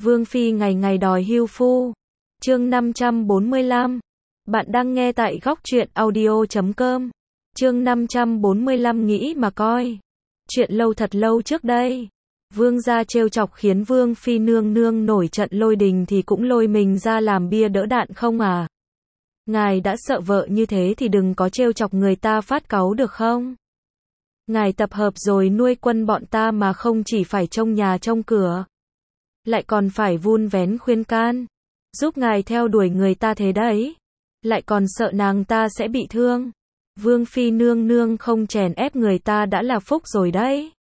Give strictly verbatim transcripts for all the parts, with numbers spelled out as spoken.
Vương Phi ngày ngày đòi hưu phu. Chương năm trăm bốn mươi lăm. Bạn đang nghe tại góc truyện audio chấm com. Chương năm trăm bốn mươi lăm nghĩ mà coi. Chuyện lâu thật lâu trước đây. Vương gia trêu chọc khiến Vương Phi nương nương nổi trận lôi đình thì cũng lôi mình ra làm bia đỡ đạn không à. Ngài đã sợ vợ như thế thì đừng có trêu chọc người ta phát cáu được không? Ngài tập hợp rồi nuôi quân bọn ta mà không chỉ phải trông nhà trông cửa, lại còn phải vun vén khuyên can, giúp ngài theo đuổi người ta thế đấy. Lại còn sợ nàng ta sẽ bị thương. Vương Phi nương nương không chèn ép người ta đã là phúc rồi đấy.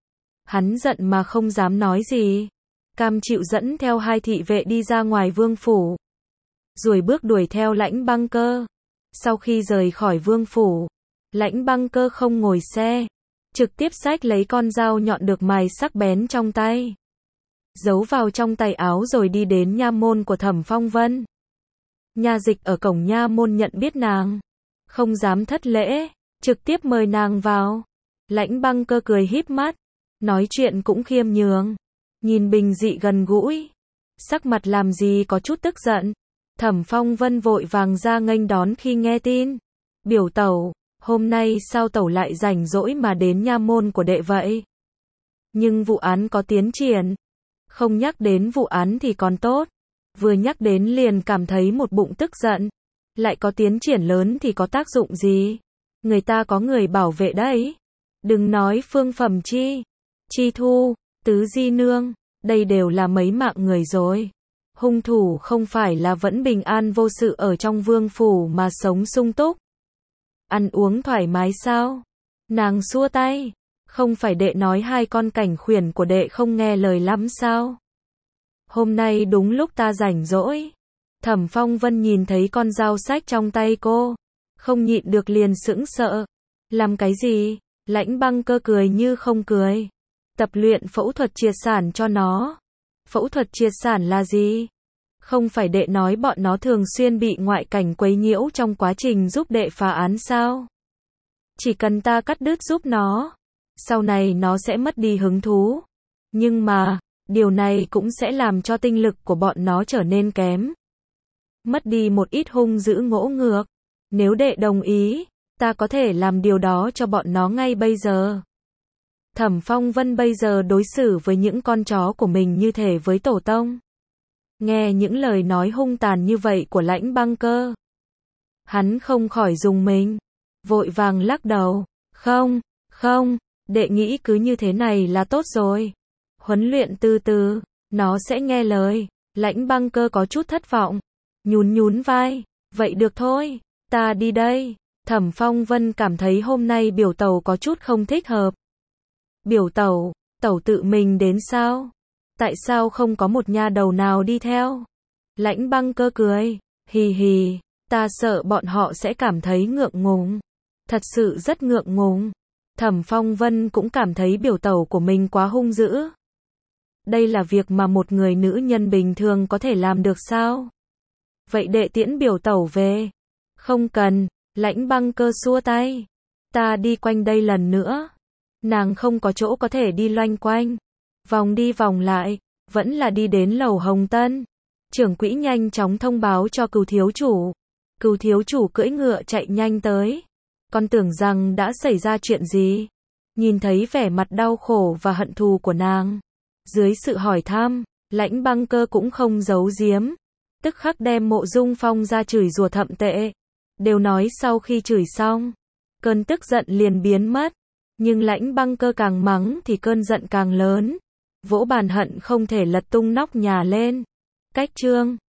Hắn giận mà không dám nói gì. Cam chịu dẫn theo hai thị vệ đi ra ngoài vương phủ. Rồi bước đuổi theo Lãnh Băng Cơ. Sau khi rời khỏi vương phủ, Lãnh Băng Cơ không ngồi xe, trực tiếp xách lấy con dao nhọn được mài sắc bén trong tay, giấu vào trong tay áo rồi đi đến nha môn của Thẩm Phong Vân. Nha dịch ở cổng nha môn nhận biết nàng, không dám thất lễ, trực tiếp mời nàng vào. Lãnh Băng Cơ cười híp mắt, nói chuyện cũng khiêm nhường, nhìn bình dị gần gũi, sắc mặt làm gì có chút tức giận. Thẩm Phong Vân vội vàng ra nghênh đón khi nghe tin. Biểu tẩu, hôm nay sao tẩu lại rảnh rỗi mà đến nha môn của đệ vậy? Nhưng vụ án có tiến triển. Không nhắc đến vụ án thì còn tốt, vừa nhắc đến liền cảm thấy một bụng tức giận. Lại có tiến triển lớn thì có tác dụng gì? Người ta có người bảo vệ đấy. Đừng nói Phương Phẩm Chi, Chi Thu, Tứ Di Nương, đây đều là mấy mạng người rồi. Hung thủ không phải là vẫn bình an vô sự ở trong vương phủ mà sống sung túc, ăn uống thoải mái sao? Nàng xua tay, không phải đệ nói hai con cảnh khuyển của đệ không nghe lời lắm sao? Hôm nay đúng lúc ta rảnh rỗi. Thẩm Phong Vân nhìn thấy con dao sách trong tay cô, không nhịn được liền sững sờ. Làm cái gì? Lãnh Băng Cơ cười như không cười. Tập luyện phẫu thuật triệt sản cho nó. Phẫu thuật triệt sản là gì? Không phải đệ nói bọn nó thường xuyên bị ngoại cảnh quấy nhiễu trong quá trình giúp đệ phá án sao? Chỉ cần ta cắt đứt giúp nó, sau này nó sẽ mất đi hứng thú. Nhưng mà, điều này cũng sẽ làm cho tinh lực của bọn nó trở nên kém. Mất đi một ít hung dữ ngỗ ngược. Nếu đệ đồng ý, ta có thể làm điều đó cho bọn nó ngay bây giờ. Thẩm Phong Vân bây giờ đối xử với những con chó của mình như thể với tổ tông. Nghe những lời nói hung tàn như vậy của Lãnh Băng Cơ, hắn không khỏi rùng mình, vội vàng lắc đầu. Không, không, đệ nghĩ cứ như thế này là tốt rồi. Huấn luyện từ từ, nó sẽ nghe lời. Lãnh Băng Cơ có chút thất vọng, nhún nhún vai. Vậy được thôi, ta đi đây. Thẩm Phong Vân cảm thấy hôm nay biểu tẩu có chút không thích hợp. Biểu tẩu, tẩu tự mình đến sao? Tại sao không có một nha đầu nào đi theo? Lãnh Băng Cơ cười, hì hì, ta sợ bọn họ sẽ cảm thấy ngượng ngùng. Thật sự rất ngượng ngùng. Thẩm Phong Vân cũng cảm thấy biểu tẩu của mình quá hung dữ. Đây là việc mà một người nữ nhân bình thường có thể làm được sao? Vậy đệ tiễn biểu tẩu về. Không cần, Lãnh Băng Cơ xua tay. Ta đi quanh đây lần nữa. Nàng không có chỗ có thể đi loanh quanh. Vòng đi vòng lại, vẫn là đi đến lầu Hồng Tân. Trưởng quỹ nhanh chóng thông báo cho Cừu thiếu chủ. Cừu thiếu chủ cưỡi ngựa chạy nhanh tới. Con tưởng rằng đã xảy ra chuyện gì. Nhìn thấy vẻ mặt đau khổ và hận thù của nàng, dưới sự hỏi thăm, Lãnh Băng Cơ cũng không giấu giếm, tức khắc đem Mộ Dung Phong ra chửi rủa thậm tệ. Đều nói sau khi chửi xong, cơn tức giận liền biến mất. Nhưng Lãnh Băng Cơ càng mắng thì cơn giận càng lớn, vỗ bàn hận không thể lật tung nóc nhà lên. Cách chương